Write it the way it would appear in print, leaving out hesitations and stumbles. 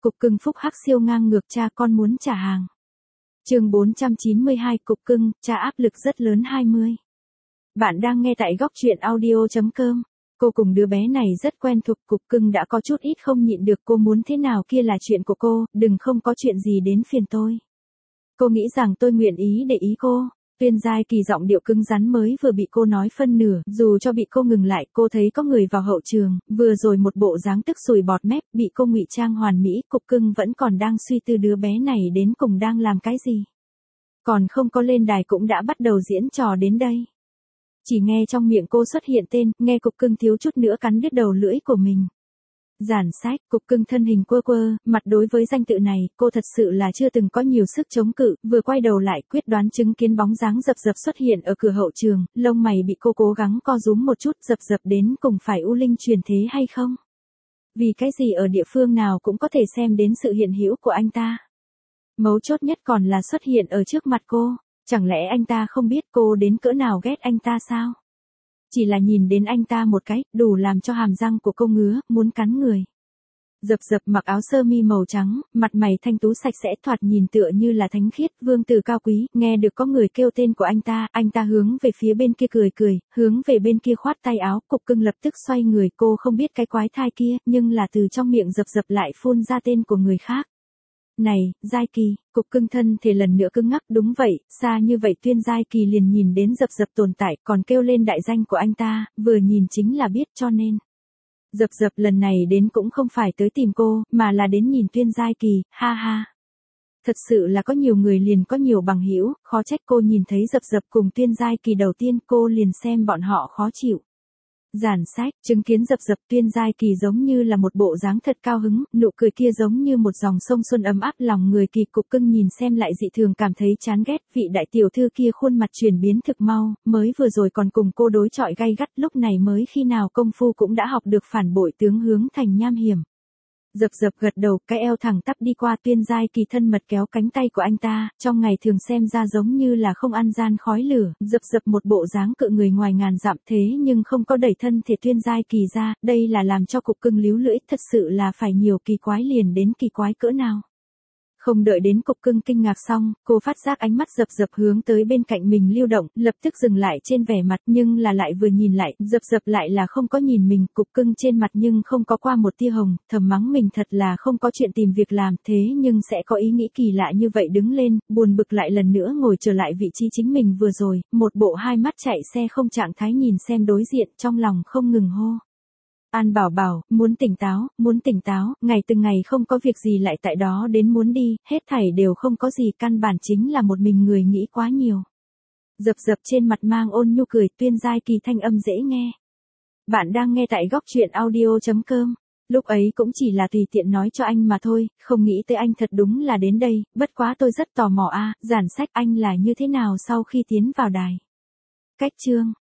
Cục cưng phúc hắc siêu ngang ngược cha con muốn trả hàng. Chương 492 Cục cưng, cha áp lực rất lớn 20. Bạn đang nghe tại góc truyện audio.com. Cô cùng đứa bé này rất quen thuộc, cục cưng đã có chút ít không nhịn được, cô muốn thế nào kia là chuyện của cô, đừng không có chuyện gì đến phiền tôi. Cô nghĩ rằng tôi nguyện ý để ý cô. Tuyên Giai Kỳ giọng điệu cứng rắn mới vừa bị cô nói phân nửa, dù cho bị cô ngừng lại, cô thấy có người vào hậu trường, vừa rồi một bộ dáng tức sùi bọt mép, bị cô ngụy trang hoàn mỹ, cục cưng vẫn còn đang suy tư đứa bé này đến cùng đang làm cái gì. Còn không có lên đài cũng đã bắt đầu diễn trò đến đây. Chỉ nghe trong miệng cô xuất hiện tên, nghe cục cưng thiếu chút nữa cắn đứt đầu lưỡi của mình. Giản sách, cục cưng thân hình quơ quơ, mặt đối với danh tự này, cô thật sự là chưa từng có nhiều sức chống cự, vừa quay đầu lại quyết đoán chứng kiến bóng dáng dập dập xuất hiện ở cửa hậu trường, lông mày bị cô cố gắng co rúm một chút, dập dập đến cùng phải U Linh truyền thế hay không? Vì cái gì ở địa phương nào cũng có thể xem đến sự hiện hữu của anh ta. Mấu chốt nhất còn là xuất hiện ở trước mặt cô, chẳng lẽ anh ta không biết cô đến cỡ nào ghét anh ta sao? Chỉ là nhìn đến anh ta một cái, đủ làm cho hàm răng của cô ngứa, muốn cắn người. Dập dập mặc áo sơ mi màu trắng, mặt mày thanh tú sạch sẽ, thoạt nhìn tựa như là thánh khiết, vương tử cao quý, nghe được có người kêu tên của anh ta hướng về phía bên kia cười cười, hướng về bên kia khoát tay áo, cục cưng lập tức xoay người, cô không biết cái quái thai kia, nhưng là từ trong miệng dập dập lại phun ra tên của người khác. Này, Giai Kỳ, cục cưng thân thể lần nữa cứng ngắc, đúng vậy, xa như vậy Tuyên Giai Kỳ liền nhìn đến dập dập tồn tại, còn kêu lên đại danh của anh ta, vừa nhìn chính là biết, cho nên. Dập dập lần này đến cũng không phải tới tìm cô, mà là đến nhìn Tuyên Giai Kỳ, ha ha. Thật sự là có nhiều người liền có nhiều bằng hữu, khó trách cô nhìn thấy dập dập cùng Tuyên Giai Kỳ đầu tiên cô liền xem bọn họ khó chịu. Giản sách, chứng kiến dập dập Tuyên Giai Kỳ giống như là một bộ dáng thật cao hứng, nụ cười kia giống như một dòng sông xuân ấm áp lòng người, Kỳ cục cưng nhìn xem lại dị thường cảm thấy chán ghét, vị đại tiểu thư kia khuôn mặt chuyển biến thực mau, mới vừa rồi còn cùng cô đối chọi gay gắt, lúc này mới khi nào công phu cũng đã học được phản bội tướng hướng thành nham hiểm. Dập dập gật đầu, cái eo thẳng tắp đi qua Tuyên Giai Kỳ thân mật kéo cánh tay của anh ta, trong ngày thường xem ra giống như là không ăn gian khói lửa, dập dập một bộ dáng cự người ngoài ngàn dặm thế nhưng không có đẩy thân thể Tuyên Giai Kỳ ra, đây là làm cho cục cưng líu lưỡi, thật sự là phải nhiều kỳ quái liền đến kỳ quái cỡ nào. Không đợi đến cục cưng kinh ngạc xong, cô phát giác ánh mắt dập dập hướng tới bên cạnh mình lưu động, lập tức dừng lại trên vẻ mặt, nhưng là lại vừa nhìn lại, dập dập lại là không có nhìn mình, cục cưng trên mặt nhưng không có qua một tia hồng, thầm mắng mình thật là không có chuyện tìm việc làm, thế nhưng sẽ có ý nghĩ kỳ lạ như vậy, đứng lên, buồn bực lại lần nữa ngồi trở lại vị trí chính mình vừa rồi, một bộ hai mắt chạy xe không trạng thái nhìn xem đối diện, trong lòng không ngừng hô. An bảo bảo, muốn tỉnh táo, ngày từng ngày không có việc gì lại tại đó đến muốn đi, hết thảy đều không có gì, căn bản chính là một mình người nghĩ quá nhiều. Dập dập trên mặt mang ôn nhu cười, Tuyên Giai Kỳ thanh âm dễ nghe. Bạn đang nghe tại góc truyện audio.com. Lúc ấy cũng chỉ là tùy tiện nói cho anh mà thôi, không nghĩ tới anh thật đúng là đến đây, bất quá tôi rất tò mò a, Giản sách anh là như thế nào sau khi tiến vào đài. Cách chương.